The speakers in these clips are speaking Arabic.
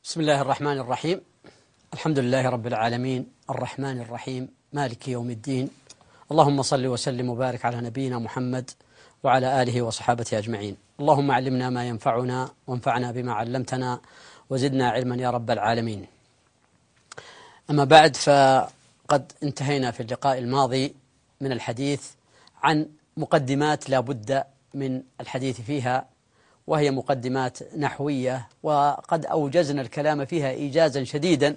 بسم الله الرحمن الرحيم. الحمد لله رب العالمين الرحمن الرحيم مالك يوم الدين. اللهم صل وسلم وبارك على نبينا محمد وعلى آله وصحابته أجمعين. اللهم علمنا ما ينفعنا وانفعنا بما علمتنا وزدنا علما يا رب العالمين. أما بعد، فقد انتهينا في اللقاء الماضي من الحديث عن مقدمات لا بد من الحديث فيها، وهي مقدمات نحوية، وقد أوجزنا الكلام فيها إيجازا شديدا،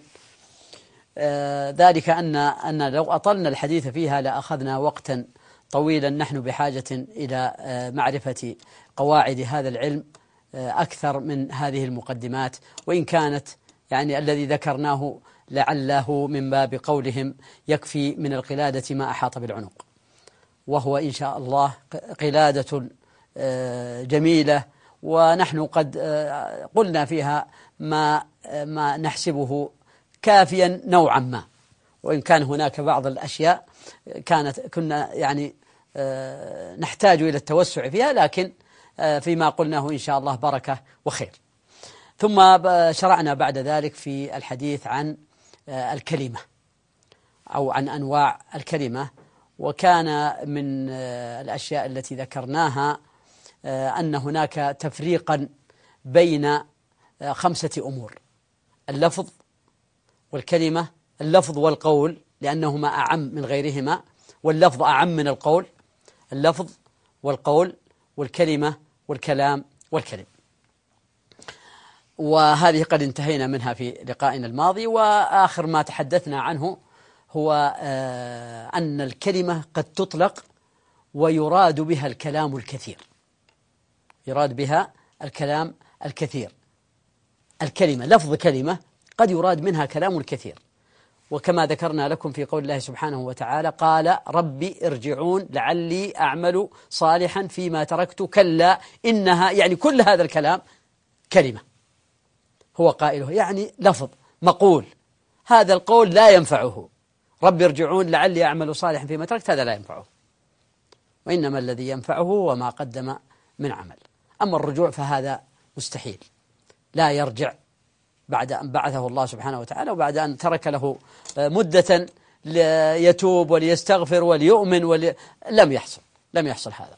ذلك أن لو أطلنا الحديث فيها لأخذنا وقتا طويلا. نحن بحاجة إلى معرفة قواعد هذا العلم أكثر من هذه المقدمات، وإن كانت الذي ذكرناه لعله من باب قولهم يكفي من القلادة ما أحاط بالعنق، وهو إن شاء الله قلادة جميلة، ونحن قد قلنا فيها ما نحسبه كافيا نوعا ما، وإن كان هناك بعض الأشياء كنا نحتاج إلى التوسع فيها، لكن فيما قلناه إن شاء الله بركة وخير. ثم شرعنا بعد ذلك في الحديث عن الكلمة أو عن أنواع الكلمة، وكان من الأشياء التي ذكرناها أن هناك تفريقا بين 5 أمور: اللفظ والكلمة، اللفظ والقول لأنهما أعم من غيرهما، واللفظ أعم من القول، اللفظ والقول والكلمة والكلام والكلم. وهذه قد انتهينا منها في لقائنا الماضي، وآخر ما تحدثنا عنه هو أن الكلمة قد تطلق ويراد بها الكلام الكثير، يراد بها الكلام الكثير. الكلمة لفظ كلمة قد يراد منها كلام الكثير، وكما ذكرنا لكم في قول الله سبحانه وتعالى: قال ربي ارجعون لعلي أعمل صالحا فيما تركت كلا إنها، كل هذا الكلام كلمة هو قائله، لفظ مقول، هذا القول لا ينفعه. ربي ارجعون لعلي أعمل صالحا فيما تركت، هذا لا ينفعه، وإنما الذي ينفعه هو ما قدم من عمل. أما الرجوع فهذا مستحيل، لا يرجع بعد أن بعثه الله سبحانه وتعالى، وبعد أن ترك له مدة ليتوب وليستغفر وليؤمن لم يحصل هذا.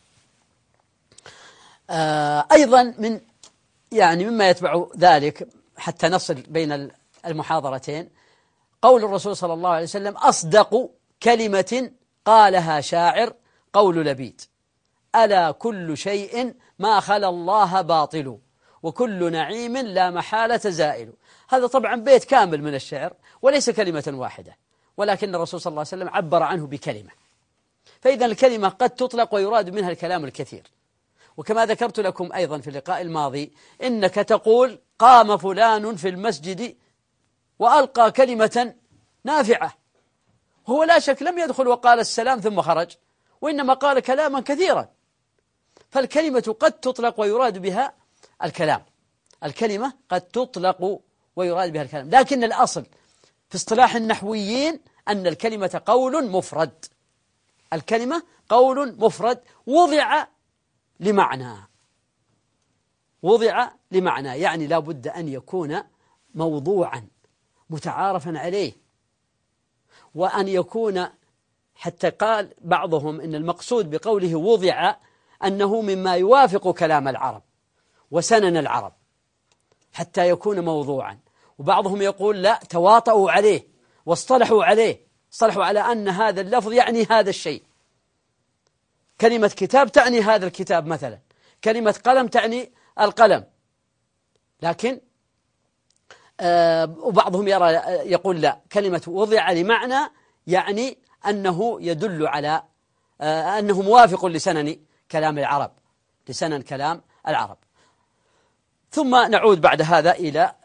أيضا مما يتبع ذلك حتى نصل بين المحاضرتين قول الرسول صلى الله عليه وسلم: أصدق كلمة قالها شاعر قول لبيد: ألا كل شيء ما خلا الله باطل وكل نعيم لا محالة زائل. هذا طبعا بيت كامل من الشعر وليس كلمة واحدة، ولكن الرسول صلى الله عليه وسلم عبر عنه بكلمة. فإذا الكلمة قد تطلق ويراد منها الكلام الكثير. وكما ذكرت لكم أيضا في اللقاء الماضي، إنك تقول: قام فلان في المسجد وألقى كلمة نافعة، هو لا شك لم يدخل وقال السلام ثم خرج، وإنما قال كلاما كثيرا. فالكلمة قد تطلق ويراد بها الكلام، الكلمة قد تطلق ويراد بها الكلام، لكن الأصل في اصطلاح النحويين أن الكلمة قول مفرد. الكلمة قول مفرد وضع لمعنى، يعني لا بد أن يكون موضوعا متعارفا عليه، وأن يكون، حتى قال بعضهم إن المقصود بقوله وضع أنه مما يوافق كلام العرب وسنن العرب حتى يكون موضوعا. وبعضهم يقول لا، تواطؤوا عليه واصطلحوا على أن هذا اللفظ يعني هذا الشيء. كلمة كتاب تعني هذا الكتاب مثلا، كلمة قلم تعني القلم. لكن وبعضهم يقول لا، كلمة وضع لمعنى يعني أنه يدل على أنه موافق لسنن كلام العرب. ثم نعود بعد هذا إلى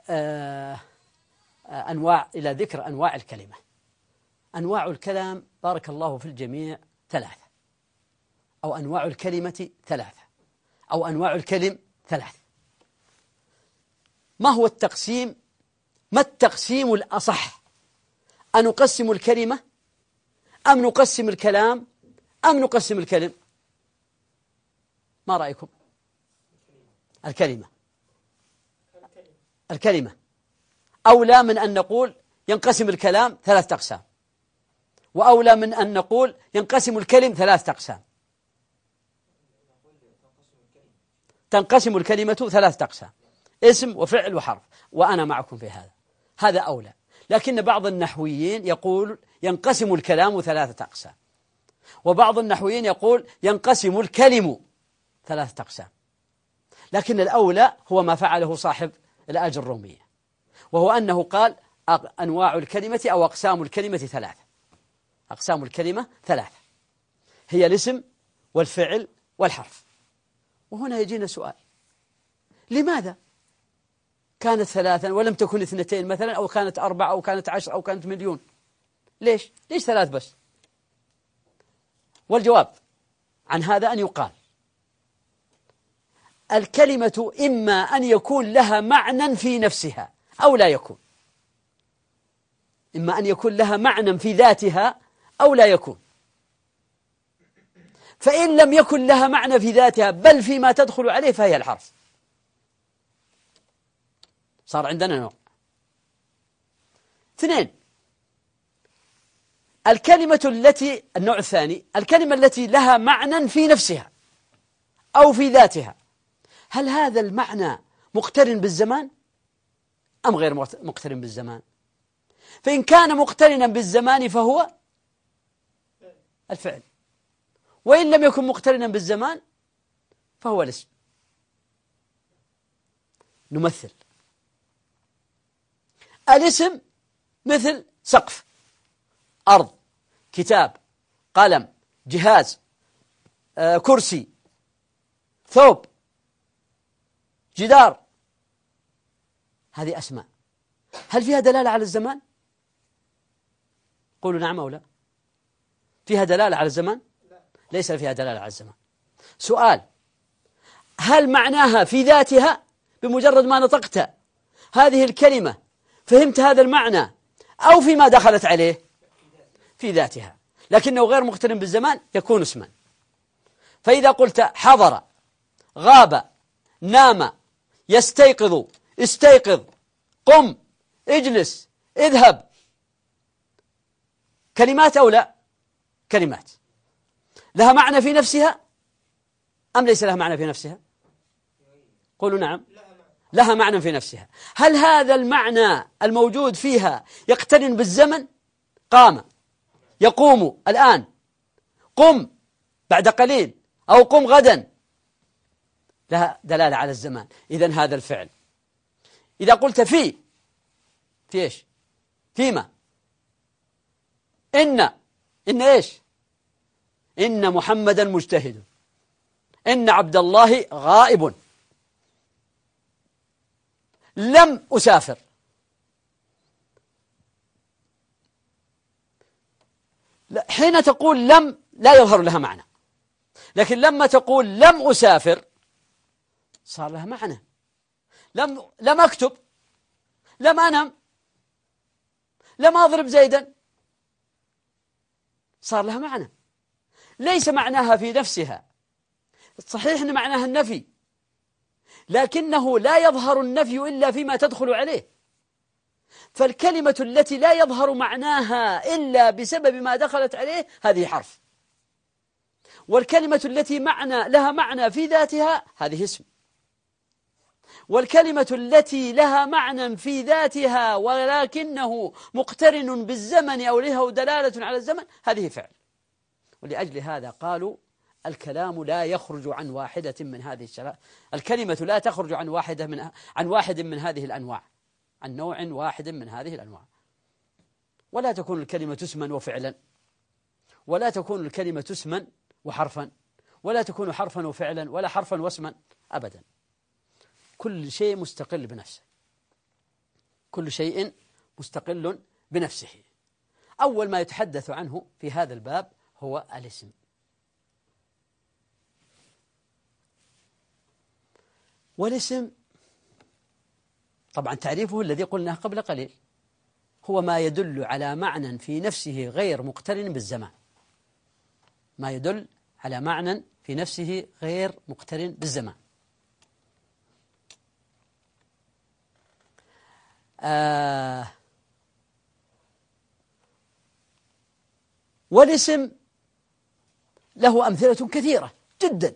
إلى ذكر أنواع الكلمة. أنواع الكلام بارك الله في الجميع 3، أو أنواع الكلمة 3، أو أنواع الكلم 3. ما هو التقسيم؟ ما التقسيم الأصح؟ أنقسم الكلمة أم نقسم الكلام أم نقسم الكلم؟ ما رأيكم؟ الكلمة أولى من أن نقول ينقسم الكلام 3 أقسام، وأولى من أن نقول ينقسم الكلم 3 أقسام. تنقسم الكلمة 3 أقسام: اسم وفعل وحرف، وأنا معكم في هذا، هذا أولى. لكن بعض النحويين يقول ينقسم الكلام 3 أقسام، وبعض النحويين يقول ينقسم الكلم 3 أقسام. لكن الأولى هو ما فعله صاحب الآج الرومية، وهو أنه قال أنواع الكلمة أو أقسام الكلمة 3. أقسام الكلمة 3 هي الاسم والفعل والحرف. وهنا يجينا سؤال: لماذا كانت 3 ولم تكن 2 مثلا، أو كانت 4 أو كانت 10 أو كانت مليون؟ ليش 3 بس؟ والجواب عن هذا أن يقال: الكلمة إما أن يكون لها معنى في نفسها أو لا يكون، إما أن يكون لها معنى في ذاتها أو لا يكون. فإن لم يكن لها معنى في ذاتها بل فيما تدخل عليه فهي الحرف. صار عندنا نوع. 2، النوع الثاني الكلمة التي لها معنى في نفسها أو في ذاتها، هل هذا المعنى مقترن بالزمان أم غير مقترن بالزمان؟ فإن كان مقترنا بالزمان فهو الفعل، وإن لم يكن مقترنا بالزمان فهو الاسم. نمثل: الاسم مثل سقف، أرض، كتاب، قلم، جهاز، كرسي، ثوب، جدار. هذه أسماء. هل فيها دلالة على الزمان؟ قولوا نعم أو لا. فيها دلالة على الزمان؟ ليس فيها دلالة على الزمان. سؤال: هل معناها في ذاتها بمجرد ما نطقت هذه الكلمة فهمت هذا المعنى، أو فيما دخلت عليه؟ في ذاتها، لكنه غير مقترن بالزمان يكون اسما. فإذا قلت حضر، غاب، نام، يستيقظ، استيقظ، قم، اجلس، اذهب، كلمات أو لا؟ كلمات. لها معنى في نفسها أم ليس لها معنى في نفسها؟ قولوا نعم. لها معنى في نفسها. هل هذا المعنى الموجود فيها يقترن بالزمن؟ قام، يقوم الآن، قم بعد قليل، أو قم غدا، لها دلالة على الزمان. إذن هذا الفعل. إذا قلت في إيش؟ فيما. إن إيش؟ إن محمدا مجتهد، إن عبد الله غائب، لم أسافر. حين تقول لم لا يظهر لها معنى، لكن لما تقول لم أسافر صار لها معنى. لم أكتب، لم أنم، لم أضرب زيدا، صار لها معنى. ليس معناها في نفسها، صحيح أن معناها النفي، لكنه لا يظهر النفي إلا فيما تدخل عليه. فالكلمة التي لا يظهر معناها إلا بسبب ما دخلت عليه هذه حرف، والكلمة التي لها معنى في ذاتها هذه اسم، والكلمة التي لها معنى في ذاتها ولكنه مقترن بالزمن أو له دلالة على الزمن هذه فعل. ولأجل هذا قالوا الكلام لا يخرج عن واحدة من هذه الكلمة لا تخرج عن واحد من هذه الأنواع، عن نوع واحد من هذه الأنواع. ولا تكون الكلمة اسما وفعلا، ولا تكون الكلمة اسما وحرفا، ولا تكون حرفا وفعلا، ولا حرفا واسما أبدا. كل شيء مستقل بنفسه، كل شيء مستقل بنفسه. أول ما يتحدث عنه في هذا الباب هو الاسم. والاسم طبعا تعريفه الذي قلناه قبل قليل، هو ما يدل على معنى في نفسه غير مقترن بالزمان. ما يدل على معنى في نفسه غير مقترن بالزمان. والاسم له أمثلة كثيرة جدا،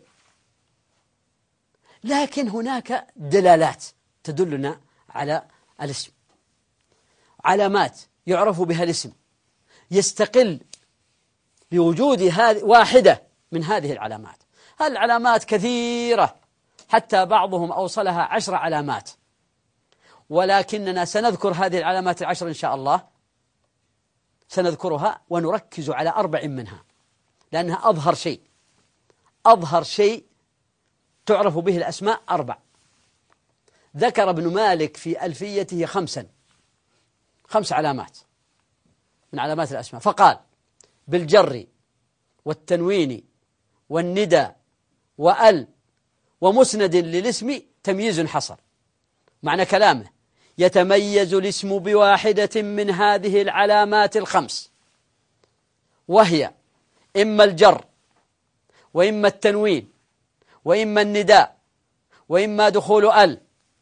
لكن هناك دلالات تدلنا على الاسم، علامات يعرف بها الاسم يستقل بوجود واحدة من هذه العلامات. العلامات كثيرة، حتى بعضهم أوصلها 10 علامات، ولكننا سنذكر هذه العلامات 10 إن شاء الله، سنذكرها ونركز على 4 منها، لأنها أظهر شيء تعرف به الأسماء 4. ذكر ابن مالك في ألفيته 5 علامات من علامات الأسماء، فقال: بالجر والتنوين والندى وأل ومسند للاسم تمييز حصل. معنى كلامه: يتميز الاسم بواحدة من هذه العلامات 5، وهي إما الجر، وإما التنوين، وإما النداء، وإما دخول ال،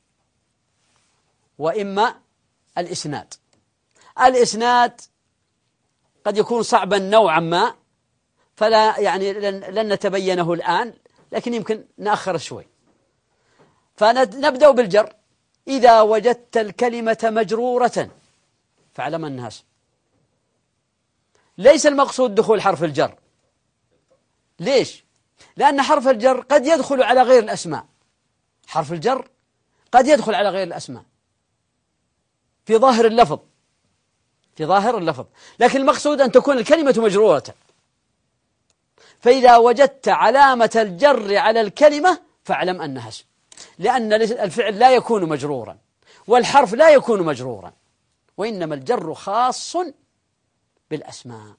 وإما الإسناد. الإسناد قد يكون صعبا نوعا ما، فلا يعني لن نتبينه الآن، لكن يمكن نأخر شوي. فنبدأ بالجر: إذا وجدت الكلمة مجرورة فاعلم أنها اسم. ليس المقصود دخول حرف الجر. ليش؟ لأن حرف الجر قد يدخل على غير الأسماء. حرف الجر قد يدخل على غير الأسماء في ظاهر اللفظ، لكن المقصود أن تكون الكلمة مجرورة. فإذا وجدت علامة الجر على الكلمة فاعلم أنها اسم، لأن الفعل لا يكون مجرورا والحرف لا يكون مجرورا، وإنما الجر خاص بالأسماء.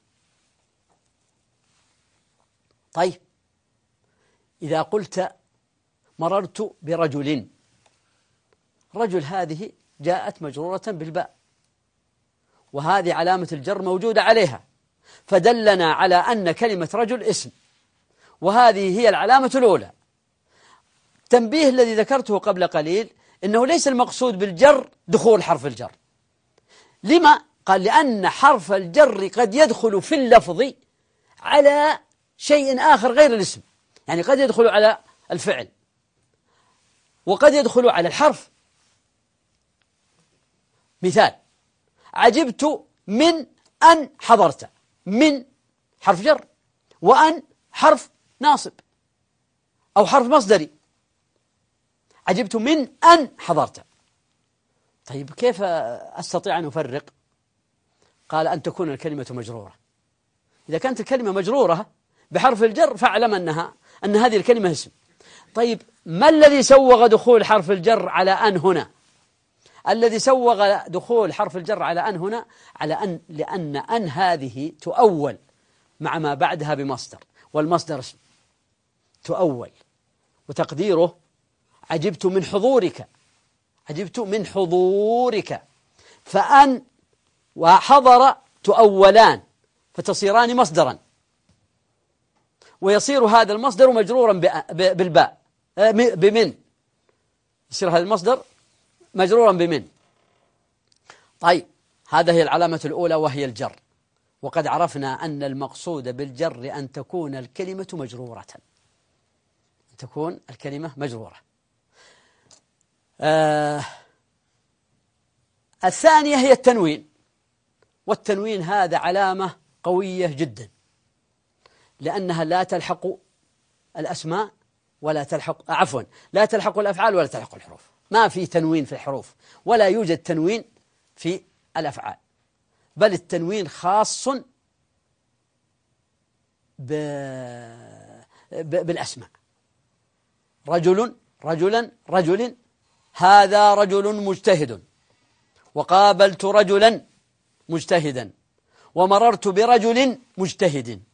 طيب، إذا قلت مررت برجل، رجل هذه جاءت مجرورة بالباء، وهذه علامة الجر موجودة عليها، فدلنا على أن كلمة رجل اسم، وهذه هي العلامة الأولى. تنبيه الذي ذكرته قبل قليل إنه ليس المقصود بالجر دخول حرف الجر. لما؟ قال: لأن حرف الجر قد يدخل في اللفظ على شيء آخر غير الاسم، يعني قد يدخل على الفعل وقد يدخل على الحرف. مثال: عجبت من أن حضرت. من حرف جر، وأن حرف ناصب أو حرف مصدري. عجبت من أن حضرت. طيب، كيف أستطيع أن أفرق؟ قال: أن تكون الكلمة مجرورة. إذا كانت الكلمة مجرورة بحرف الجر فاعلم أن هذه الكلمة اسم. طيب، ما الذي سوغ دخول حرف الجر على أن هنا؟ الذي سوغ دخول حرف الجر على أن هنا لأن أن هذه تؤول مع ما بعدها بمصدر، والمصدر اسم تؤول، وتقديره: عجبت من حضورك. عجبت من حضورك. فأن وحضر تؤولان فتصيران مصدرا، ويصير هذا المصدر مجرورا بالباء بمن، يصير هذا المصدر مجرورا بمن. طيب، هذه هي العلامة الأولى وهي الجر. وقد عرفنا أن المقصود بالجر أن تكون الكلمة مجرورة، أن تكون الكلمة مجرورة. الثانية هي التنوين، والتنوين هذا علامة قوية جدا، لأنها لا تلحق الأسماء ولا تلحق لا تلحق الأفعال ولا تلحق الحروف. ما في تنوين في الحروف، ولا يوجد تنوين في الأفعال، بل التنوين خاص بالأسماء. رجل، رجلا، رجل. هذا رجل مجتهد، وقابلت رجلا مجتهدا، ومررت برجل مجتهد.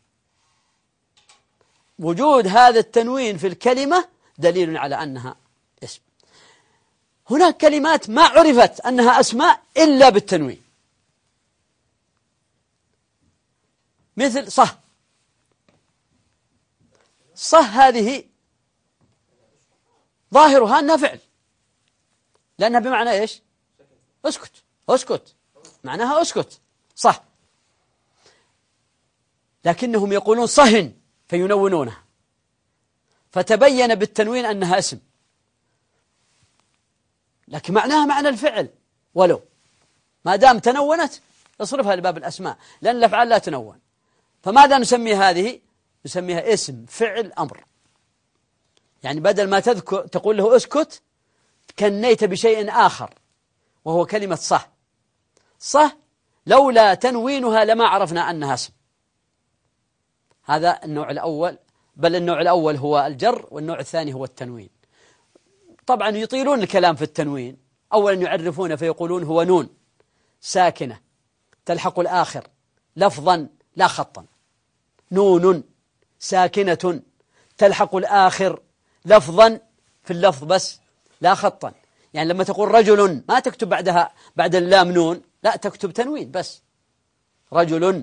وجود هذا التنوين في الكلمة دليل على أنها اسم. هناك كلمات ما عرفت أنها أسماء إلا بالتنوين، مثل صه. صه هذه ظاهرها أنها فعل، لأنها بمعنى إيش؟ اسكت اسكت، معناها اسكت، صح. لكنهم يقولون صهن فينونونها، فتبين بالتنوين أنها اسم، لكن معناها معنى الفعل، ولو ما دام تنونت اصرفها لباب الأسماء، لأن الأفعال لا تنون. فماذا نسمي هذه؟ نسميها اسم فعل أمر. يعني بدل ما تقول له اسكت كنيت بشيء آخر وهو كلمة صه. صه لولا تنوينها لما عرفنا أنها اسم. هذا النوع الأول، بل النوع الأول هو الجر، والنوع الثاني هو التنوين. طبعا يطيلون الكلام في التنوين. أولا يعرفون فيقولون هو نون ساكنة تلحق الآخر لفظا لا خطا. نون ساكنة تلحق الآخر لفظا، في اللفظ بس لا خطا. يعني لما تقول رجل ما تكتب بعدها بعد اللام نون، لا تكتب تنوين بس، رجل.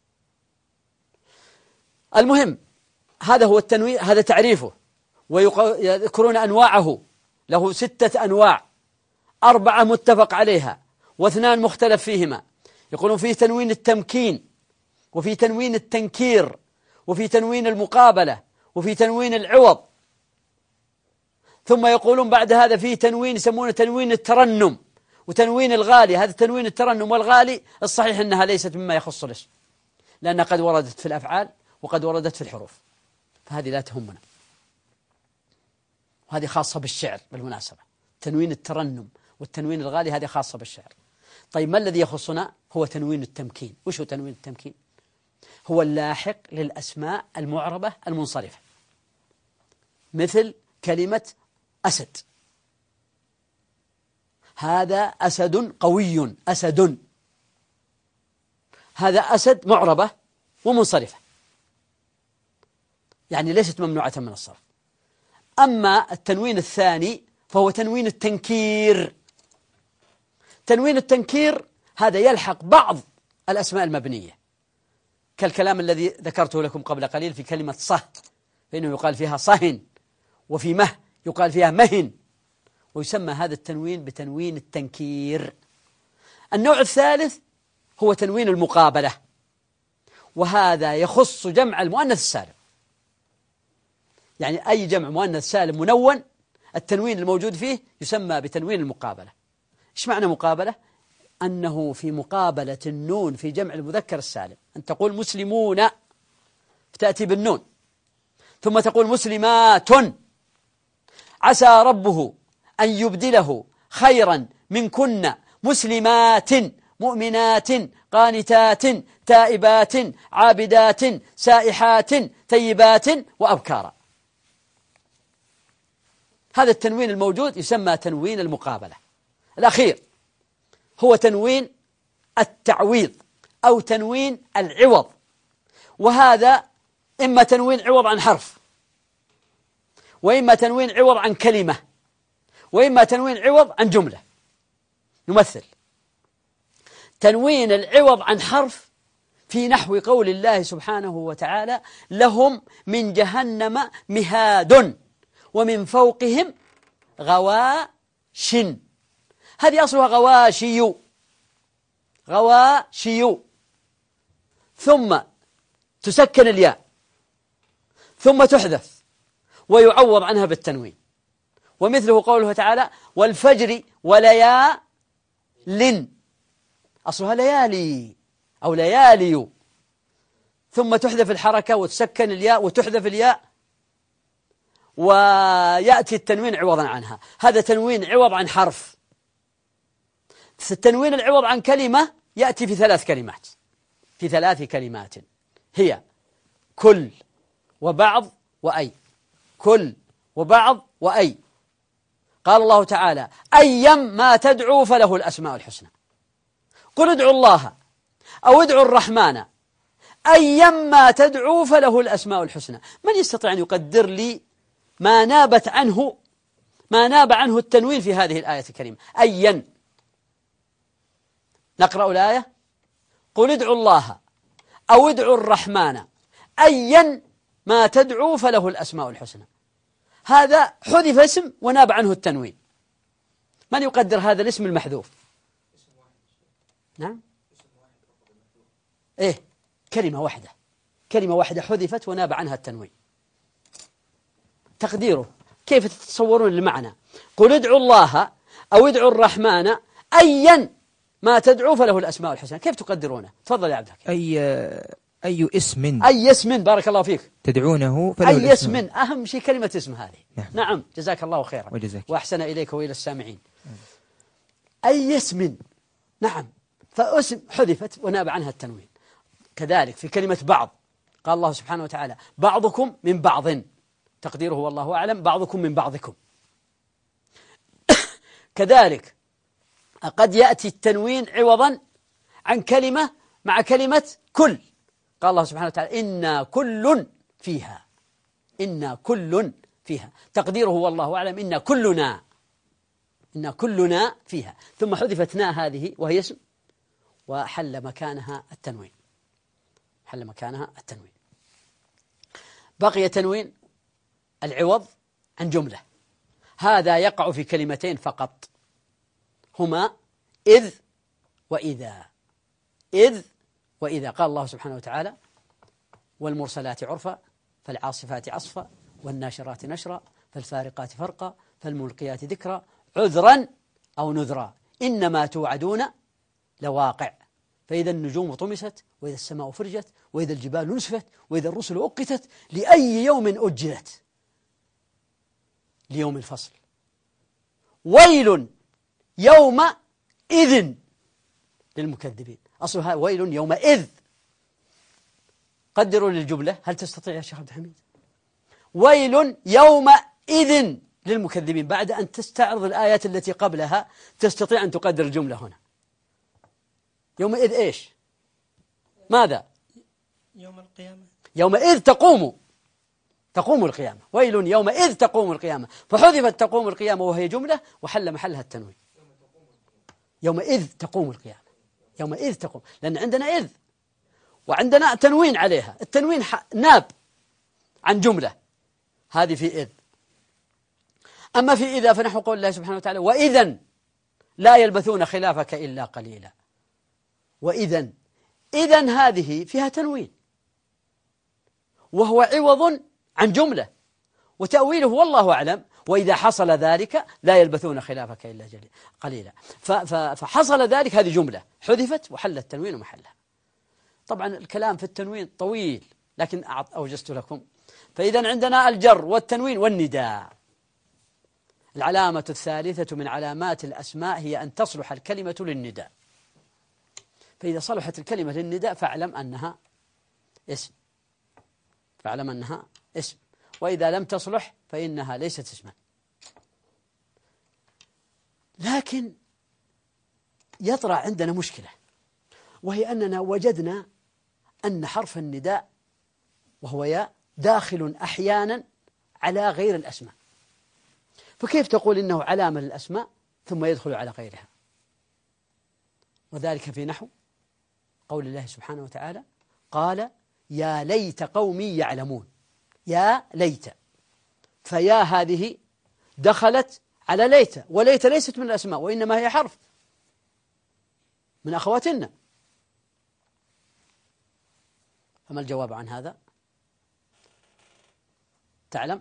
المهم هذا هو التنوين، هذا تعريفه. ويذكرون أنواعه، له 6 أنواع، 4 متفق عليها و2 مختلف فيهما. يقولون فيه تنوين التمكين، وفي تنوين التنكير، وفي تنوين المقابلة، وفي تنوين العوض. ثم يقولون بعد هذا فيه تنوين يسمونه تنوين الترنم وتنوين الغالي. هذا تنوين الترنم والغالي الصحيح أنها ليست مما يخص الاسم، لأنها قد وردت في الأفعال وقد وردت في الحروف، فهذه لا تهمنا. وهذه خاصة بالشعر بالمناسبة. تنوين الترنم والتنوين الغالي هذه خاصة بالشعر. طيب ما الذي يخصنا؟ هو تنوين التمكين. وش هو تنوين التمكين؟ هو اللاحق للأسماء المعربة المنصرفة، مثل كلمة أسد. هذا أسد قوي، أسد، هذا أسد معربة ومنصرفة، يعني ليست ممنوعة من الصرف. أما التنوين الثاني فهو تنوين التنكير. تنوين التنكير هذا يلحق بعض الأسماء المبنية، كالكلام الذي ذكرته لكم قبل قليل في كلمة صه، فإنه يقال فيها صهن، وفي مه يقال فيها مهن، ويسمى هذا التنوين بتنوين التنكير. النوع الثالث هو تنوين المقابلة، وهذا يخص جمع المؤنث السالم. يعني أي جمع مؤنث سالم منون التنوين الموجود فيه يسمى بتنوين المقابلة. إيش معنى مقابلة؟ أنه في مقابلة النون في جمع المذكر السالم. أن تقول مسلمون فتأتي بالنون، ثم تقول مسلمات، عسى ربه أن يبدله خيرا منكن مسلمات مؤمنات قانتات تائبات عابدات سائحات ثيبات وأبكارا. هذا التنوين الموجود يسمى تنوين المقابلة. الأخير هو تنوين التعويض أو تنوين العوض، وهذا إما تنوين عوض عن حرف، وإما تنوين عوض عن كلمة، وإما تنوين عوض عن جملة. نمثل تنوين العوض عن حرف في نحو قول الله سبحانه وتعالى: لهم من جهنم مهاد ومن فوقهم غواش. هذه أصلها غواشي، غواشي، ثم تسكن الياء ثم تحذف ويعوض عنها بالتنوين. ومثله قوله تعالى: والفجر وليال، أصلها ليالي أو ليالي، ثم تحذف الحركة وتسكن الياء وتحذف الياء ويأتي التنوين عوضا عنها. هذا تنوين عوض عن حرف. التنوين العوض عن كلمة يأتي في 3 كلمات، في 3 كلمات هي كل وبعض وأي. كل وبعض وأي. قال الله تعالى: أيا ما تدعو فله الأسماء الحسنى. قل ادعوا الله أو ادعوا الرحمن أيا ما تدعو فله الأسماء الحسنى. من يستطيع أن يقدر لي ما ناب عنه التنوين في هذه الآية الكريمة؟ أيا. نقرأ الآية: قل ادعوا الله أو ادعوا الرحمن أيا ما تدعو فله الأسماء الحسنى. هذا حذف اسم وناب عنه التنوين. من يقدر هذا الاسم المحذوف؟ نعم. إيه، كلمة واحدة حذفت وناب عنها التنوين. تقديره كيف تتصورون المعنى؟ قل ادعوا الله أو ادعوا الرحمن أيا ما تدعو فله الأسماء الحسنى. كيف تقدرونه؟ تفضل يا عبد الحكيم. أي اسم بارك الله فيك تدعونه فله أي الأسماء. اسم، أهم شيء كلمة اسم هذه. نعم جزاك الله خيرا وأحسن إليك وإلى السامعين. أي اسم، نعم، فاسم حذفت وناب عنها التنوين. كذلك في كلمة بعض قال الله سبحانه وتعالى بعضكم من بعض، تقديره والله أعلم بعضكم من بعضكم. كذلك قد يأتي التنوين عوضا عن كلمة مع كلمة كل. قال الله سبحانه وتعالى إنا كل فيها، تقديره والله أعلم إنا كلنا فيها، ثم حذفت نا هذه وهي اسم وحل مكانها التنوين. بقي تنوين العوض عن جملة، هذا يقع في كلمتين فقط هما إذ وإذا. قال الله سبحانه وتعالى والمرسلات عرفا فالعاصفات عصفا والناشرات نشرا فالفارقات فرقا فالملقيات ذكرا عذرا أو نذرا إنما توعدون لواقع فإذا النجوم طمست وإذا السماء فرجت وإذا الجبال نسفت وإذا الرسل أقتت لأي يوم أجلت ليوم الفصل ويل يومئذ للمكذبين. أصلها ويل يومئذ. قدروا للجملة، هل تستطيع يا شيخ عبد الحميد؟ ويل يومئذ للمكذبين، بعد أن تستعرض الآيات التي قبلها تستطيع أن تقدر الجملة هنا. يومئذ إيش؟ ماذا؟ يوم القيامة. يومئذ تقوم القيامة. ويل يومئذ تقوم القيامة، فحذفت تقوم القيامة وهي جملة وحل محلها التنوين. يومئذ تقوم القيامة، يومئذ تقوم، لأن عندنا إذ وعندنا تنوين عليها، التنوين ناب عن جملة، هذه في إذ. أما في إذا فنحو قول الله سبحانه وتعالى وإذن لا يلبثون خلافك إلا قليلا. وإذن هذه فيها تنوين وهو عوض عن جملة، وتأويله والله أعلم وإذا حصل ذلك لا يلبثون خلافك إلا قليلا. فحصل ذلك، هذه جملة حذفت وحل التنوين محلها. طبعا الكلام في التنوين طويل لكن أوجزت لكم. فإذا عندنا الجر والتنوين والنداء. العلامة الثالثة من علامات الأسماء هي أن تصلح الكلمة للنداء، فإذا صلحت الكلمة للنداء فاعلم أنها اسم، وإذا لم تصلح فإنها ليست اسما. لكن يطرأ عندنا مشكلة، وهي أننا وجدنا أن حرف النداء وهو يا داخل أحيانا على غير الأسماء، فكيف تقول إنه علامة للأسماء ثم يدخل على غيرها؟ وذلك في نحو قول الله سبحانه وتعالى قال يا ليت قومي يعلمون. يا ليت، فيا هذه دخلت على ليت، وليت ليست من الأسماء وإنما هي حرف من أخواتنا. فما الجواب عن هذا؟ تعلم؟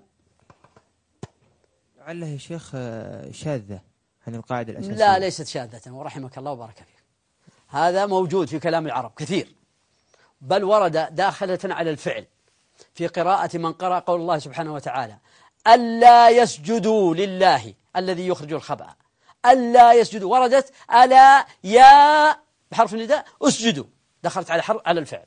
لعله يا شيخ شاذة عن القاعدة الأساسية. لا، ليست شاذة، ورحمك الله وبارك فيك. هذا موجود في كلام العرب كثير، بل ورد داخلة على الفعل في قراءة من قرأ قول الله سبحانه وتعالى ألا يسجدوا لله الذي يخرج الخبأ. ألا يسجدوا، وردت ألا يا بحرف النداء اسجدوا، دخلت على الفعل.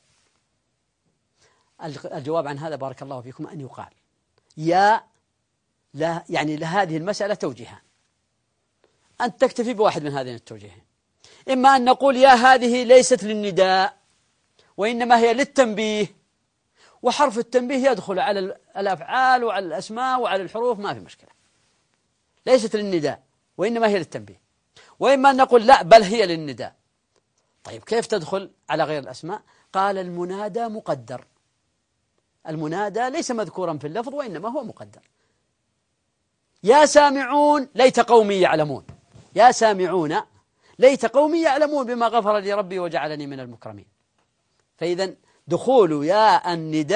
الجواب عن هذا بارك الله فيكم أن يقال يا لا، يعني لهذه المسألة توجيهان، أن تكتفي بواحد من هذين التوجيهين. إما أن نقول يا هذه ليست للنداء وإنما هي للتنبيه، وحرف التنبيه يدخل على الأفعال وعلى الأسماء وعلى الحروف، ما في مشكلة، ليست للنداء وإنما هي للتنبيه. وإما أن نقول لا، بل هي للنداء. طيب كيف تدخل على غير الأسماء؟ قال المنادى مقدر، المنادى ليس مذكورا في اللفظ وإنما هو مقدر. يا سامعون ليت قومي يعلمون، يا سامعون ليت قومي يعلمون بما غفر لي ربي وجعلني من المكرمين. فإذا دخول ياء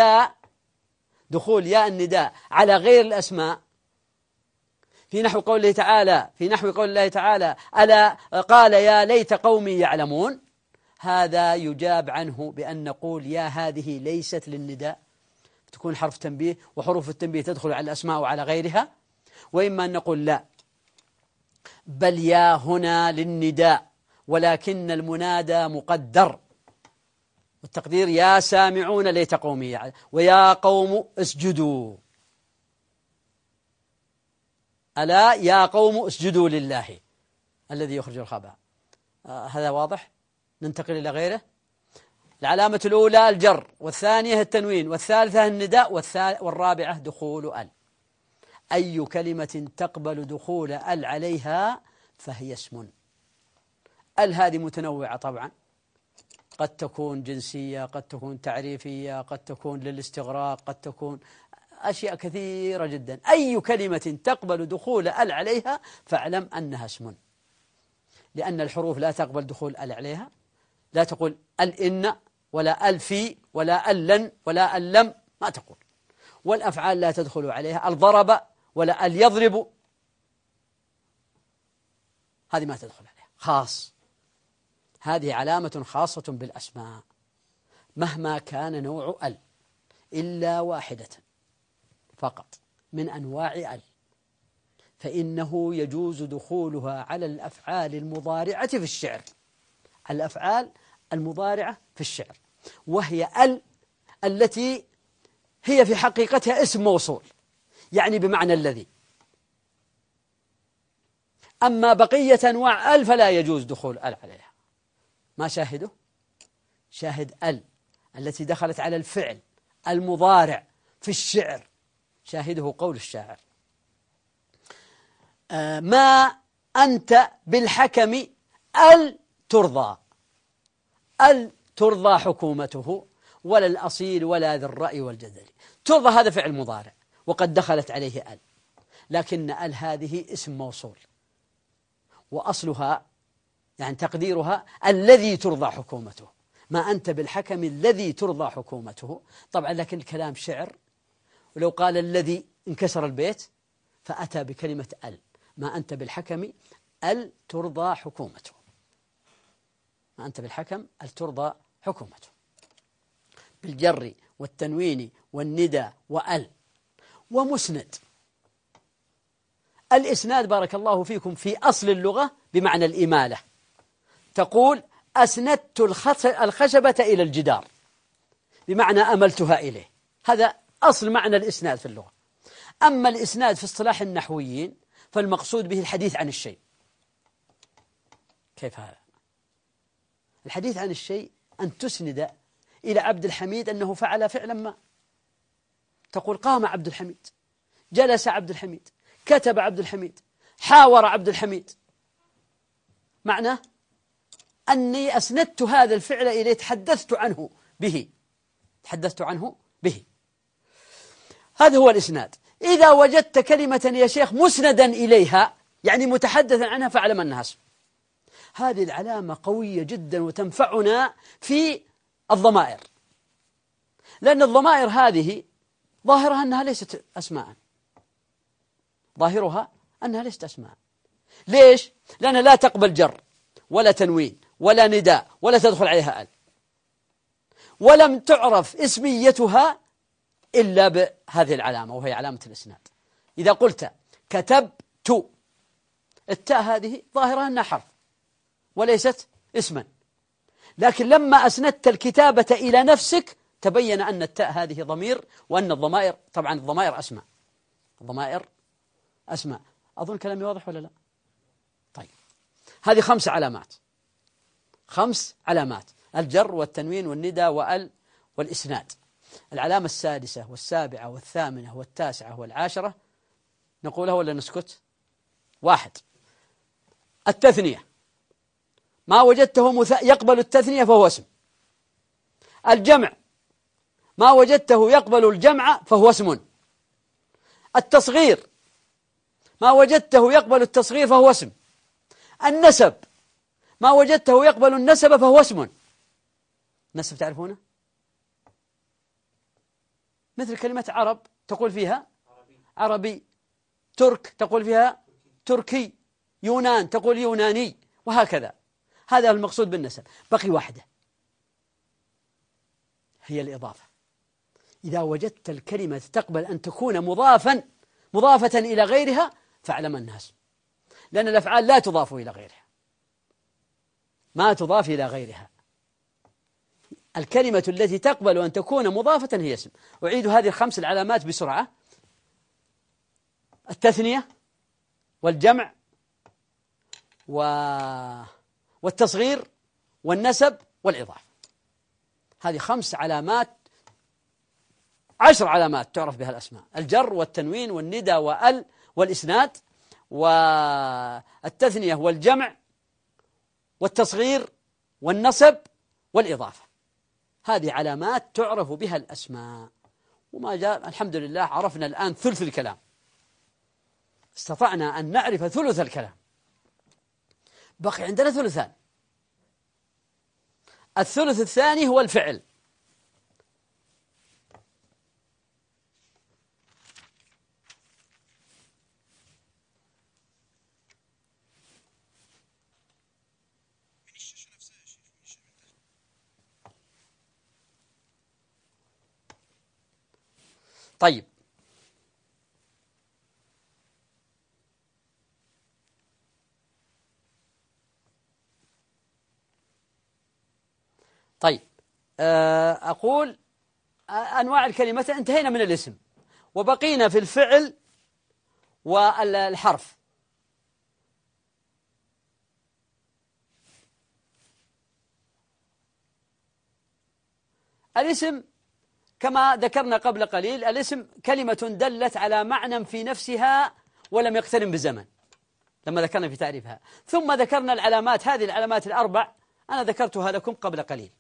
النداء على غير الأسماء في نحو قول الله تعالى ألا قال يا ليت قومي يعلمون، هذا يجاب عنه بأن نقول يا هذه ليست للنداء، تكون حرف تنبيه، وحروف التنبيه تدخل على الأسماء وعلى غيرها. وإما أن نقول لا، بل يا هنا للنداء ولكن المنادى مقدر، والتقدير يا سامعون ليت قومي يعلمون ويا قوم اسجدوا، ألا يا قوم اسجدوا لله الذي يخرج الخبأ. هذا واضح. ننتقل إلى غيره. العلامة الأولى الجر، والثانية التنوين، والثالثة النداء، والرابعة دخول ال. أي كلمة تقبل دخول ال عليها فهي اسم. ال هذه متنوعة طبعا، قد تكون جنسية، قد تكون تعريفية، قد تكون للاستغراق، قد تكون أشياء كثيرة جدا. أي كلمة تقبل دخول ال عليها فاعلم أنها اسم، لأن الحروف لا تقبل دخول ال عليها. لا تقول الإن ولا الفي ولا اللن ولا اللم، ما تقول. والأفعال لا تدخل عليها الضرب ولا اليضرب، هذه ما تدخل عليها، خاص. هذه علامة خاصة بالأسماء مهما كان نوع ال، إلا واحدة فقط من أنواع ال، فإنه يجوز دخولها على الأفعال المضارعة في الشعر. الأفعال المضارعة في الشعر، وهي ال التي هي في حقيقتها اسم موصول، يعني بمعنى الذي. أما بقية أنواع ال فلا يجوز دخول ال عليها. ما شاهده؟ شاهد ال التي دخلت على الفعل المضارع في الشعر، شاهده قول الشاعر: ما أنت بالحكم ال ترضى، ال ترضى حكومته ولا الأصيل ولا ذي الرأي والجدل. ترضى هذا فعل مضارع وقد دخلت عليه ال، لكن ال هذه اسم موصول، وأصلها يعني تقديرها الذي ترضى حكومته. ما أنت بالحكم الذي ترضى حكومته. طبعا لكن الكلام شعر، ولو قال الذي انكسر البيت فأتى بكلمة ال. ما أنت بالحكم ال ترضى حكومته، ما أنت بالحكم ال ترضى حكومته، بالجر والتنوين والندى وال. ومسند. الإسناد بارك الله فيكم في أصل اللغة بمعنى الإمالة، تقول أسندت الخشبة إلى الجدار، بمعنى أملتها إليه. هذا أصل معنى الإسناد في اللغة. أما الإسناد في اصطلاح النحويين فالمقصود به الحديث عن الشيء. كيف هذا؟ الحديث عن الشيء أن تسند إلى عبد الحميد أنه فعل فعلا ما، تقول قام عبد الحميد، جلس عبد الحميد، كتب عبد الحميد، حاور عبد الحميد، معناه أني أسندت هذا الفعل إليه، تحدثت عنه به. هذا هو الإسناد. إذا وجدت كلمة يا شيخ مسندا إليها يعني متحدثا عنها فاعلم أنها اسم. هذه العلامة قوية جدا وتنفعنا في الضمائر، لأن الضمائر هذه ظاهرها أنها ليست أسماء، ليش؟ لأنها لا تقبل جر ولا تنوين ولا نداء ولا تدخل عليها ال، ولم تعرف اسميتها إلا بهذه العلامة وهي علامة الإسناد. إذا قلت كتبت، التاء هذه ظاهرها أنها حرف وليست اسما، لكن لما أسندت الكتابة إلى نفسك تبين أن التاء هذه ضمير، وأن الضمائر طبعا الضمائر أسماء. أظن كلامي واضح ولا لا؟ طيب، هذه 5 علامات: الجر والتنوين والندى وال والإسناد. العلامة 6 و7 و8 و9 و10 نقولها ولا نسكت؟ 1. التثنية، ما وجدته يقبل التثنية فهو اسم. الجمع، ما وجدته يقبل الجمع فهو اسم. التصغير، ما وجدته يقبل التصغير فهو اسم. النسب، ما وجدته يقبل النسب فهو اسم. نسب تعرفونه؟ مثل كلمة عرب تقول فيها عربي، ترك تقول فيها تركي، يونان تقول يوناني، وهكذا. هذا المقصود بالنسب. بقي واحدة هي الإضافة. إذا وجدت الكلمة تقبل أن تكون مضافة إلى غيرها فاعلم أنها اسم، لأن الأفعال لا تضاف إلى غيرها، ما تضاف إلى غيرها. الكلمة التي تقبل أن تكون مضافة هي اسم. أعيد هذه الخمس العلامات بسرعة: التثنية والجمع والتصغير والنسب والإضافة. هذه 5 علامات، 10 علامات تعرف بها الأسماء: الجر والتنوين والندى وال والإسناد والتثنية والجمع والتصغير والنسب والإضافة. هذه علامات تعرف بها الأسماء. وما جاء الحمد لله عرفنا الآن ثلث الكلام، استطعنا أن نعرف ثلث الكلام. بقي عندنا ثلثان. الثلث الثاني هو الفعل. طيب، أقول أنواع الكلمة. انتهينا من الاسم وبقينا في الفعل والحرف. الاسم كما ذكرنا قبل قليل، الاسم كلمة دلت على معنى في نفسها ولم يقترن بزمن، لما ذكرنا في تعريفها. ثم ذكرنا العلامات، هذه العلامات الأربع أنا ذكرتها لكم قبل قليل،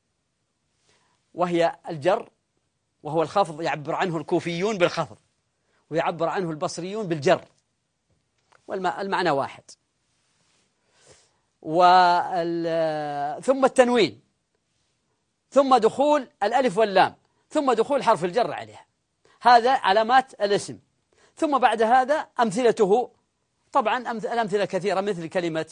وهي الجر، وهو الخفض يعبر عنه الكوفيون بالخفض، ويعبر عنه البصريون بالجر، والمعنى واحد. ثم التنوين، ثم دخول الألف واللام، ثم دخول حرف الجر عليها. هذا علامات الاسم. ثم بعد هذا أمثلته. طبعا الأمثلة كثيرة، مثل كلمة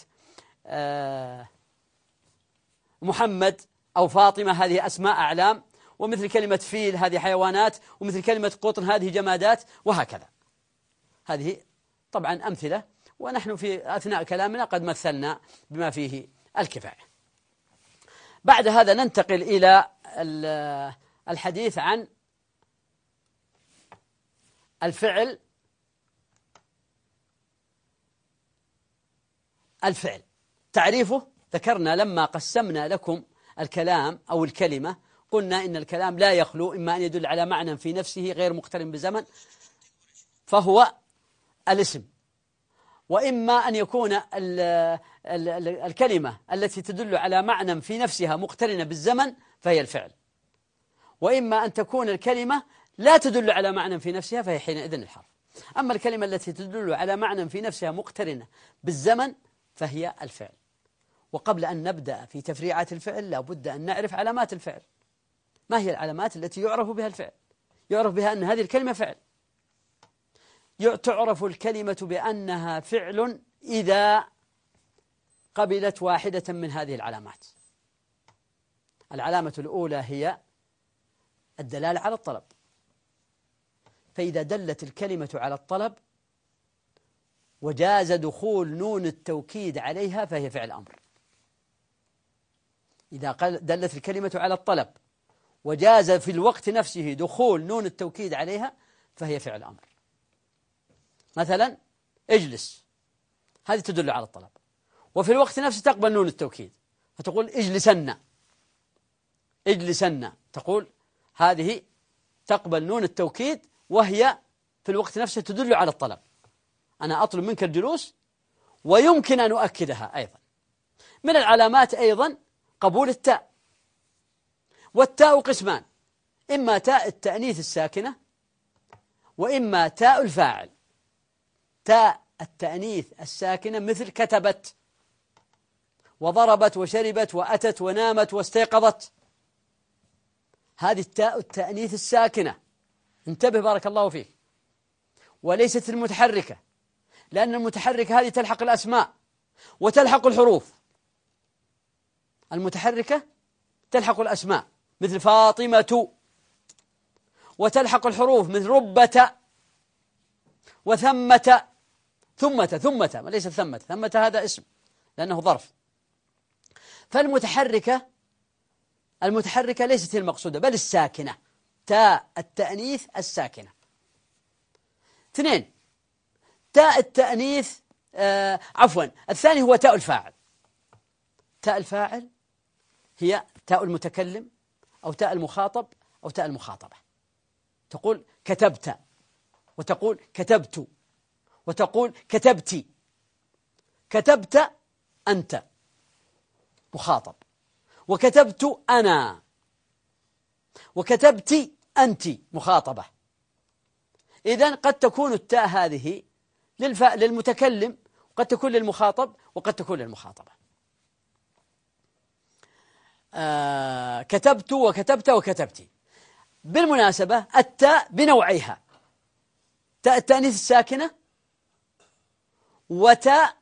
محمد أو فاطمة، هذه أسماء أعلام، ومثل كلمة فيل هذه حيوانات، ومثل كلمة قطن هذه جمادات، وهكذا. هذه طبعا أمثلة، ونحن في أثناء كلامنا قد مثلنا بما فيه الكفاية. بعد هذا ننتقل إلى الحديث عن الفعل. تعريفه ذكرنا لما قسمنا لكم الكلام أو الكلمة، قلنا إن الكلام لا يخلو إما أن يدل على معنى في نفسه غير مقترن بزمن فهو الاسم، وإما أن يكون الكلمة التي تدل على معنى في نفسها مقترنة بالزمن فهي الفعل، وإما أن تكون الكلمة لا تدل على معنى في نفسها فهي حينئذ الحرف. أما الكلمة التي تدل على معنى في نفسها مقترنة بالزمن فهي الفعل. وقبل أن نبدأ في تفريعات الفعل لا بد أن نعرف علامات الفعل. ما هي العلامات التي يعرف بها الفعل؟ يعرف بها أن هذه الكلمة فعل. تعرف الكلمة بأنها فعل إذا قبلت واحدة من هذه العلامات. العلامة الأولى هي الدلالة على الطلب، فإذا دلت الكلمة على الطلب وجاز دخول نون التوكيد عليها فهي فعل أمر. إذا دلت الكلمة على الطلب وجاز في الوقت نفسه دخول نون التوكيد عليها فهي فعل أمر. مثلا اجلس، هذه تدل على الطلب، وفي الوقت نفسه تقبل نون التوكيد فتقول اجلسن، تقول هذه تقبل نون التوكيد وهي في الوقت نفسه تدل على الطلب. أنا أطلب منك الجلوس ويمكن أن أؤكدها. أيضا من العلامات أيضا قبول التاء، والتاء قسمان: إما تاء التأنيث الساكنة وإما تاء الفاعل. تاء التأنيث الساكنة مثل كتبت، وضربت وشربت وأتت ونامت واستيقظت. هذه التاء التأنيث الساكنة، انتبه بارك الله فيك، وليست المتحركة، لأن المتحركة هذه تلحق الأسماء وتلحق الحروف. المتحركة تلحق الأسماء مثل فاطمة، وتلحق الحروف مثل ربة وثمة. ثمة ليست ثمة هذا اسم لأنه ظرف. فالمتحركة ليست هي المقصودة بل الساكنة، تاء التأنيث الساكنة. 2 تاء التأنيث الثاني هو تاء الفاعل. تاء الفاعل هي تاء المتكلم أو تاء المخاطب أو تاء المخاطبة. تقول كتبت، وتقول كتبت، وتقول كتبتي. كتبت أنت مخاطب، وكتبت أنا، وكتبتي أنت مخاطبة. إذن قد تكون التاء هذه للمتكلم، وقد تكون للمخاطب، وقد تكون للمخاطبة. كتبت وكتبت وكتبتي. بالمناسبة التاء بنوعيها: تاء التأنيث الساكنة، وتاء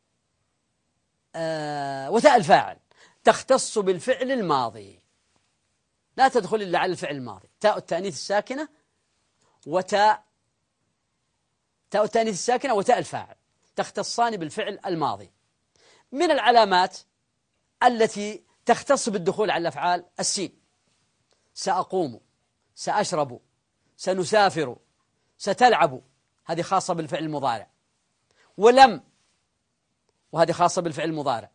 الفاعل، تختص بالفعل الماضي، لا تدخل إلا على الفعل الماضي. تاء التأنيث الساكنة تاء التأنيث الساكنة وتاء الفاعل تختصان بالفعل الماضي. من العلامات التي تختص بالدخول على الأفعال السين: سأقوم، سأشرب، سنسافر، ستلعب، هذه خاصة بالفعل المضارع. ولم، وهذه خاصة بالفعل المضارع.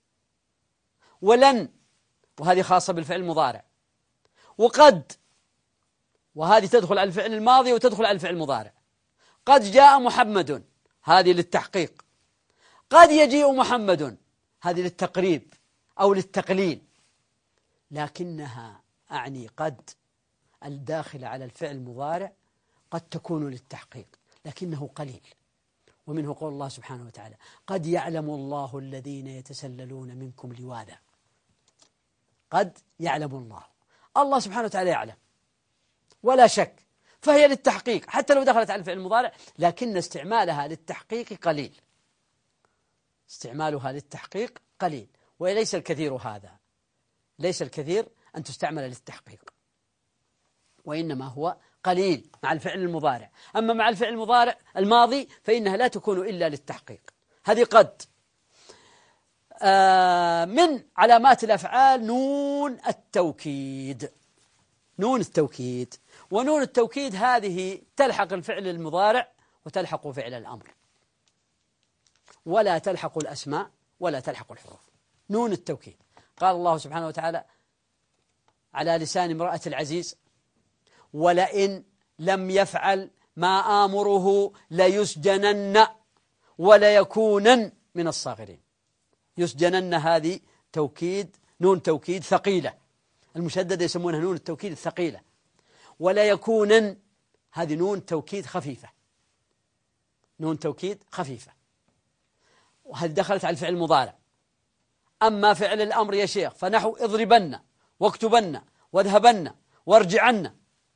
ولن، وهذه خاصة بالفعل المضارع. وقد، وهذه تدخل على الفعل الماضي وتدخل على الفعل المضارع. قد جاء محمد، هذه للتحقيق. قد يجيء محمد، هذه للتقريب أو للتقليل. لكنها أعني قد الداخل على الفعل المضارع قد تكون للتحقيق لكنه قليل. ومنه قول الله سبحانه وتعالى: قد يعلم الله الذين يتسللون منكم لواذا. قد يعلم الله سبحانه وتعالى يعلم ولا شك، فهي للتحقيق حتى لو دخلت على الفعل المضارع، لكن استعمالها للتحقيق قليل. استعمالها للتحقيق قليل، وليس الكثير هذا، ليس الكثير أن تستعمل للتحقيق، وإنما هو قليل مع الفعل المضارع. أما مع الفعل المضارع الماضي فإنها لا تكون إلا للتحقيق. هذه قد. من علامات الأفعال نون التوكيد. نون التوكيد، ونون التوكيد هذه تلحق الفعل المضارع وتلحق فعل الأمر، ولا تلحق الأسماء ولا تلحق الحروف. نون التوكيد قال الله سبحانه وتعالى على لسان امرأة العزيز: ولئن لم يفعل ما آمره ليسجنن وليكونن من الصاغرين. يسجنن هذه توكيد، نون توكيد ثقيلة، المشددة يسمونها نون التوكيد الثقيلة. وليكونن هذه نون توكيد خفيفة، نون توكيد خفيفة، وهذه دخلت على الفعل المضارع. أما فعل الأمر يا شيخ فنحو اضربن واكتبن واذهبن وارجعن،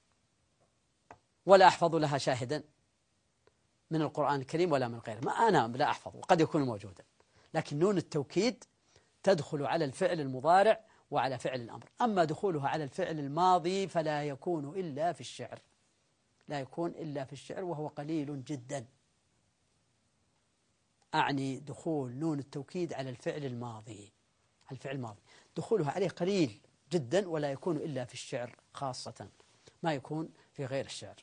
ولا أحفظ لها شاهدا من القرآن الكريم ولا من غيره. ما أنا لا أحفظ، وقد يكون موجودا، لكن نون التوكيد تدخل على الفعل المضارع وعلى فعل الأمر. أما دخولها على الفعل الماضي فلا يكون إلا في الشعر، لا يكون إلا في الشعر، وهو قليل جدا. أعني دخول نون التوكيد على الفعل الماضي، الفعل الماضي دخولها عليه قليل جدا، ولا يكون إلا في الشعر خاصة، ما يكون في غير الشعر.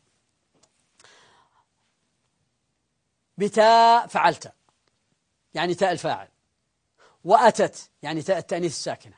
بتاء فعلت يعني تاء الفاعل، وأتت يعني تاء التأنيث الساكنة،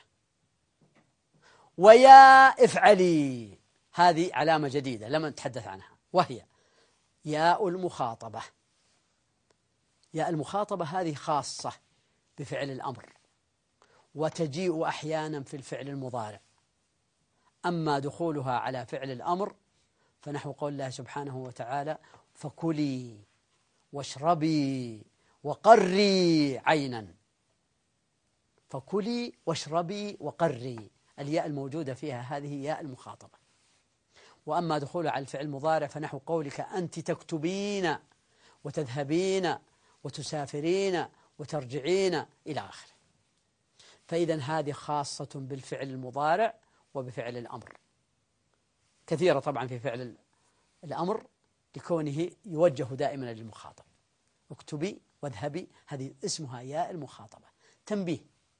ويا افعلي هذه علامة جديدة لم نتحدث عنها، وهي ياء المخاطبة. ياء المخاطبة هذه خاصة بفعل الأمر، وتجيء أحيانا في الفعل المضارع. أما دخولها على فعل الأمر فنحو قول الله سبحانه وتعالى: فكلي واشربي وقري عينا. فكلي واشربي وقري، الياء الموجودة فيها هذه ياء المخاطبة. وأما دخول على الفعل المضارع فنحو قولك أنت تكتبين وتذهبين وتسافرين وترجعين إلى آخره. فإذا هذه خاصة بالفعل المضارع وبفعل الأمر، كثيرة طبعا في فعل الأمر لكونه يوجه دائما للمخاطب. اكتبي واذهبي هذه اسمها ياء المخاطبة. تنبيه،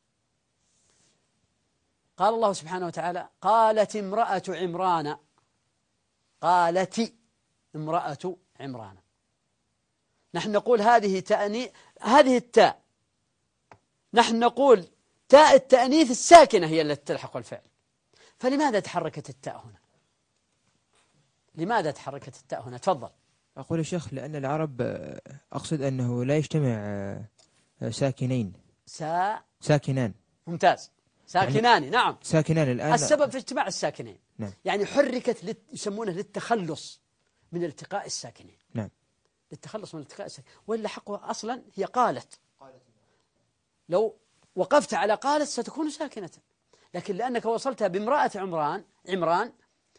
قال الله سبحانه وتعالى قالت امرأة عمران، قالت امرأة عمران. نحن نقول هذه التاء، نحن نقول تاء التأنيث الساكنة هي التي تلحق الفعل، فلماذا تحركت التاء هنا؟ لماذا تحركت التاء هنا؟ تفضل. أقول يا شيخ لأن العرب أقصد أنه لا يجتمع ساكنين ساكنان. ممتاز، ساكنان. نعم، ساكنان الآن السبب في اجتماع الساكنين. نعم. يعني حركت يسمونه للتخلص من التقاء الساكنين. نعم، للتخلص من التقاء الساكنين. وإلا حقها أصلا هي قالت، لو وقفت على قالت ستكون ساكنة، لكن لأنك وصلتها بامرأة عمران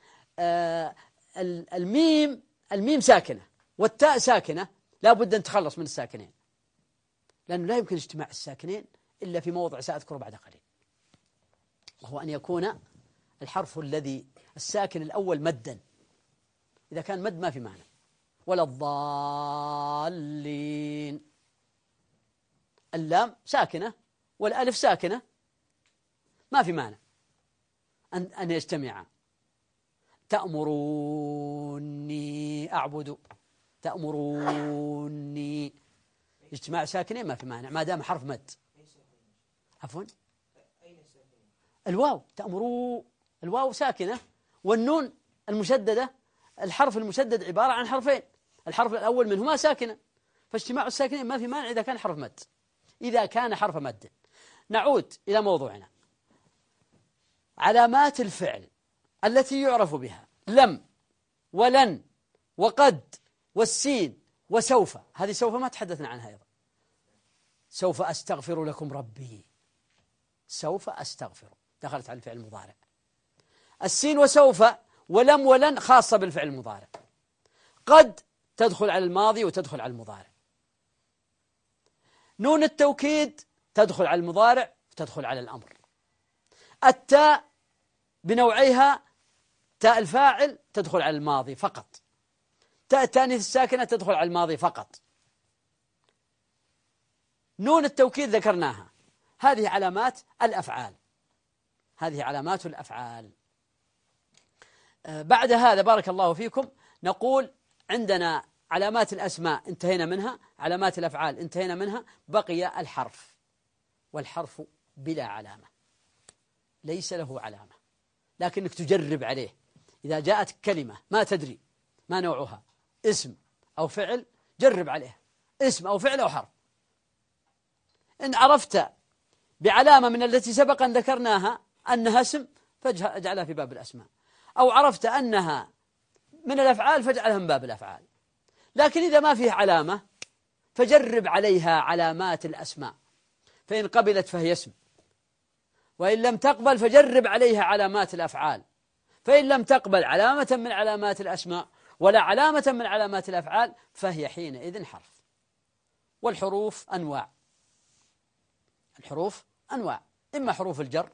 الميم ساكنة والتاء ساكنة، لا بد أن تخلص من الساكنين، لأنه لا يمكن اجتماع الساكنين إلا في موضع سأذكره بعد قليل، وهو أن يكون الحرف الذي الساكن الأول مدا. إذا كان مد ما في معنى، ولا الضالين. اللام ساكنة والألف ساكنة، ما في معنى أن يجتمعا. تأمروني أعبد، تأمروني، اجتماع ساكنين ما في معنى ما دام حرف مد. عفوا، الواو، الواو ساكنة، والنون المشددة، الحرف المشدد عبارة عن حرفين، الحرف الأول منهما ساكنة، فاجتماع الساكنين ما في مانع إذا كان حرف مد. إذا كان حرف مد. نعود إلى موضوعنا. علامات الفعل التي يعرف بها لم ولن وقد والسين وسوف. هذه سوف ما تحدثنا عنها أيضا. سوف أستغفر لكم ربي، سوف أستغفر دخلت على الفعل المضارع. السين وسوف ولم ولن خاصة بالفعل المضارع. قد تدخل على الماضي وتدخل على المضارع. نون التوكيد تدخل على المضارع وتدخل على الأمر. التاء بنوعيها، تاء الفاعل تدخل على الماضي فقط، تاء التانيث الساكنة تدخل على الماضي فقط. نون التوكيد ذكرناها، هذه علامات الأفعال، هذه علامات الأفعال. بعد هذا بارك الله فيكم نقول عندنا علامات الأسماء انتهينا منها، علامات الأفعال انتهينا منها، بقي الحرف، والحرف بلا علامة، ليس له علامة، لكنك تجرب عليه. إذا جاءت كلمة ما تدري ما نوعها، اسم أو فعل، جرب عليها اسم أو فعل أو حرف. إن عرفت بعلامة من التي سبق أن ذكرناها أنها اسم فاجعلها في باب الأسماء، أو عرفت أنها من الأفعال فاجعلها من باب الأفعال. لكن إذا ما فيه علامة فجرب عليها علامات الأسماء، فإن قبلت فهي اسم، وإن لم تقبل فجرب عليها علامات الأفعال، فإن لم تقبل علامة من علامات الأسماء ولا علامة من علامات الأفعال فهي حينئذ حرف. والحروف أنواع، الحروف أنواع، إما حروف الجر،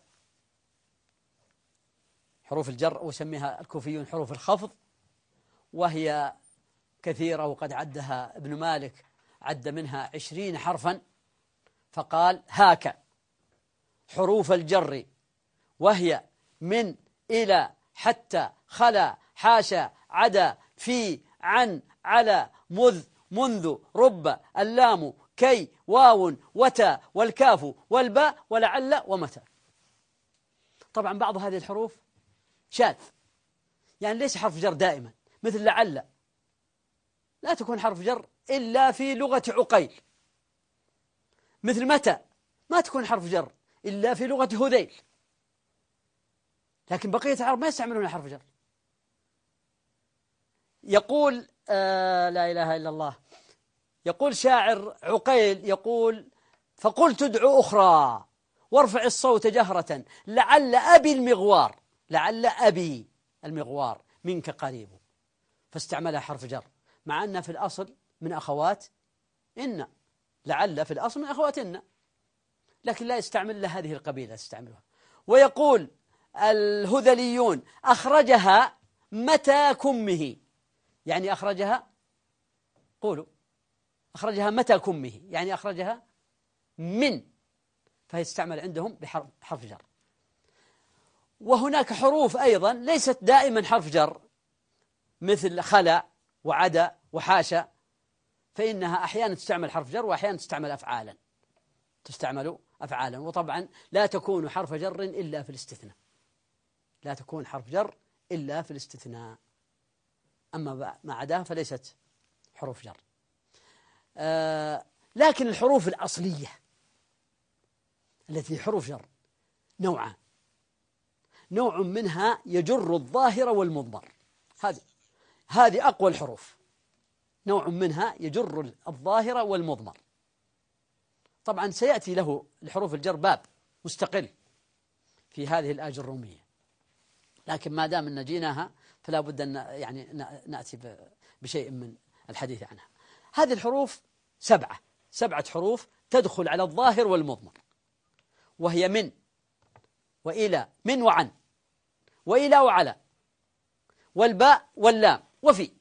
حروف الجر وسميها الكوفيون حروف الخفض، وهي كثيرة، وقد عدها ابن مالك، عد منها 20 حرفا، فقال هاك حروف الجر، وهي من إلى حتى خلا حاشا عدا في عن على مذ منذ رب اللام كي واو وتا والكاف والباء ولعل ومتى. طبعا بعض هذه الحروف شاذ، يعني ليس حرف جر دائما، مثل لعل لا تكون حرف جر إلا في لغة عقيل، مثل متى ما تكون حرف جر إلا في لغة هذيل، لكن بقية العرب ما يستعملون حرف جر. يقول لا إله إلا الله، يقول شاعر عقيل، يقول فقلت ادعو أخرى وارفع الصوت جهرة لعل أبي المغوار، لعل أبي المغوار منك قريب، فاستعملها حرف جر مع أن في الأصل من أخوات إن، لعل في الأصل من أخوات إن، لكن لا يستعمل هذه القبيلة يستعملها. ويقول الهذليون أخرجها متى كمه، يعني أخرجها، قولوا أخرجها متى كمه، يعني أخرجها من، فيستعمل عندهم بحرف جر. وهناك حروف أيضا ليست دائما حرف جر، مثل خلا وعدا وحاشا، فإنها أحيانا تستعمل حرف جر وأحيانا تستعمل أفعالا، تستعمل أفعالا. وطبعا لا تكون حرف جر إلا في الاستثناء، لا تكون حرف جر إلا في الاستثناء، أما ما عداه فليست حروف جر. لكن الحروف الأصلية التي حروف جر نوعان، نوع منها يجر الظاهر والمضمر، هذه أقوى الحروف، نوع منها يجر الظاهر والمضمر. طبعا سيأتي له الحروف الجر باب مستقل في هذه الآجرومية، لكن ما دام أن جيناها فلا بد أن يعني نأتي بشيء من الحديث عنها. هذه الحروف سبعة حروف تدخل على الظاهر والمضمر، وهي من وإلى، من وعن وإلى وعلى والباء واللام وفي.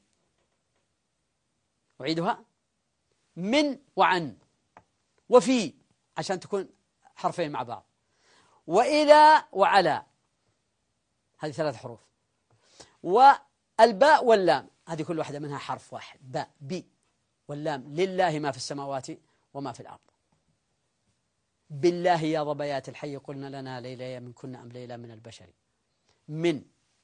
أعيدها: من وعن وفي، عشان تكون حرفين مع بعض، وإلى وعلى، هذه 3 حروف، والباء واللام، هذه كل واحدة منها حرف واحد، باء بي، واللام لله ما في السماوات وما في الأرض. بالله يا ظبيات الحي قلنا لنا ليلى من كنا أم ليلى من البشر. من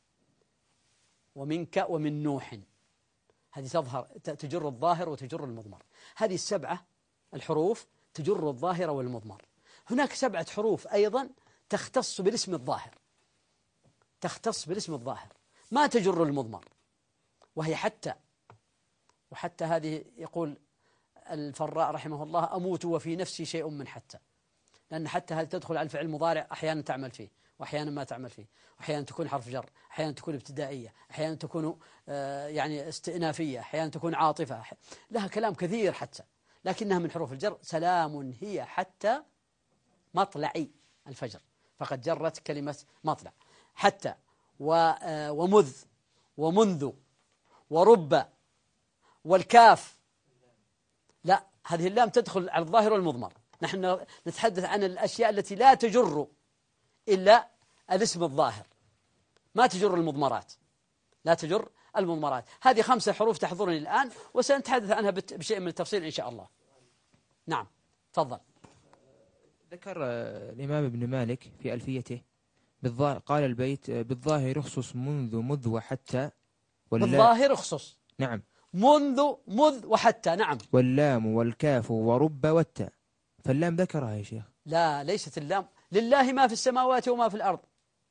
ومنك ومن نوح، هذه تجر الظاهر وتجر المضمر. هذه 7 الحروف تجر الظاهر والمضمر. هناك 7 حروف أيضا تختص بالاسم الظاهر، تختص بالاسم الظاهر ما تجر المضمر، وهي حتى. وحتى هذه يقول الفراء رحمه الله: أموت وفي نفسي شيء من حتى، لأن حتى هذه تدخل على الفعل المضارع، أحيانا تعمل فيه وأحيانا ما تعمل فيه، أحيانا تكون حرف جر، أحيانا تكون ابتدائية، أحيانا تكون يعني استئنافية، أحيانا تكون عاطفة، لها كلام كثير حتى، لكنها من حروف الجر. سلام هي حتى مطلع الفجر، فقد جرت كلمة مطلع. حتى ومذ ومنذ ورب والكاف، لا، هذه اللام تدخل على الظاهر والمضمر. نحن نتحدث عن الأشياء التي لا تجر إلا الاسم الظاهر، ما تجر المضمرات، لا تجر المضمرات. هذه 5 حروف تحضرني الآن، وسنتحدث عنها بشيء من التفصيل إن شاء الله. نعم، تفضل. ذكر الإمام ابن مالك في ألفيته قال البيت: بالظاهر اخصص منذ مذ وحتى، بالظاهر اخصص، نعم، منذ مذ وحتى، نعم، واللام والكاف ورب والتاء. فاللام ذكرها يا شيخ؟ لا، ليست اللام. لله ما في السماوات وما في الأرض،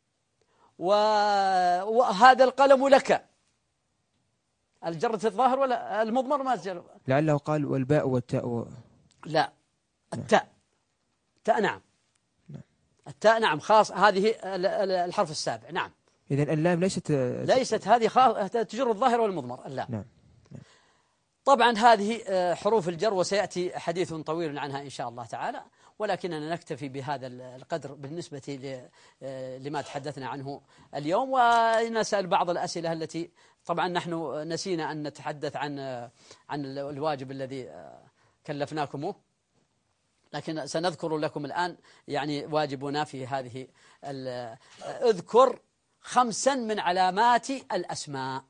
وهذا القلم لك، الجرة الظاهر ولا المضمر ما تجر. لعله قال والباء والتاء لا، التاء، التاء، نعم، التاء، نعم، خاص، هذه الحرف السابع، نعم. إذن اللام ليست هذه تجر الظاهر والمضمر، اللام. نعم. طبعا هذه حروف الجر، وسيأتي حديث طويل عنها إن شاء الله تعالى، ولكننا نكتفي بهذا القدر بالنسبة لما تحدثنا عنه اليوم، ونسأل بعض الأسئلة التي طبعا نحن نسينا أن نتحدث عن الواجب الذي كلفناكمه، لكن سنذكر لكم الآن يعني واجبنا في هذه. اذكر 5 من علامات الأسماء،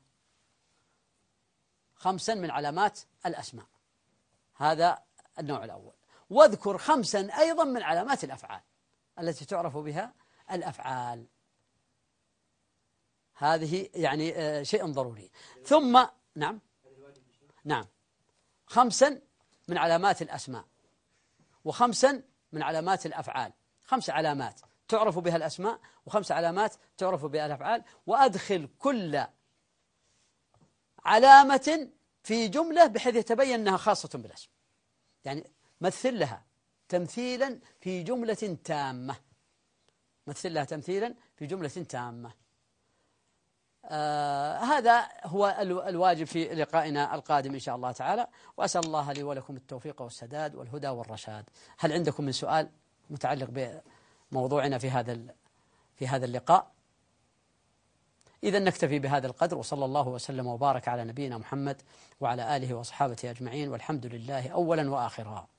5 من علامات الأسماء، هذا النوع الأول. واذكر 5 أيضا من علامات الأفعال التي تعرف بها الأفعال، هذه يعني شيء ضروري. ثم نعم 5 من علامات الأسماء، و5 من علامات الأفعال، 5 علامات تعرف بها الأسماء، و5 علامات تعرف بها الأفعال. وأدخل كل علامة في جملة بحيث يتبين أنها خاصة بالاسم، يعني مثل لها تمثيلا في جملة تامة. مثل لها تمثيلا في جملة تامة. هذا هو الواجب في لقائنا القادم إن شاء الله تعالى، وأسأل الله لي ولكم التوفيق والسداد والهدى والرشاد. هل عندكم من سؤال متعلق بموضوعنا في هذا اللقاء؟ إذا نكتفي بهذا القدر، وصلى الله وسلم وبارك على نبينا محمد وعلى آله وصحابته أجمعين، والحمد لله أولا وآخرا.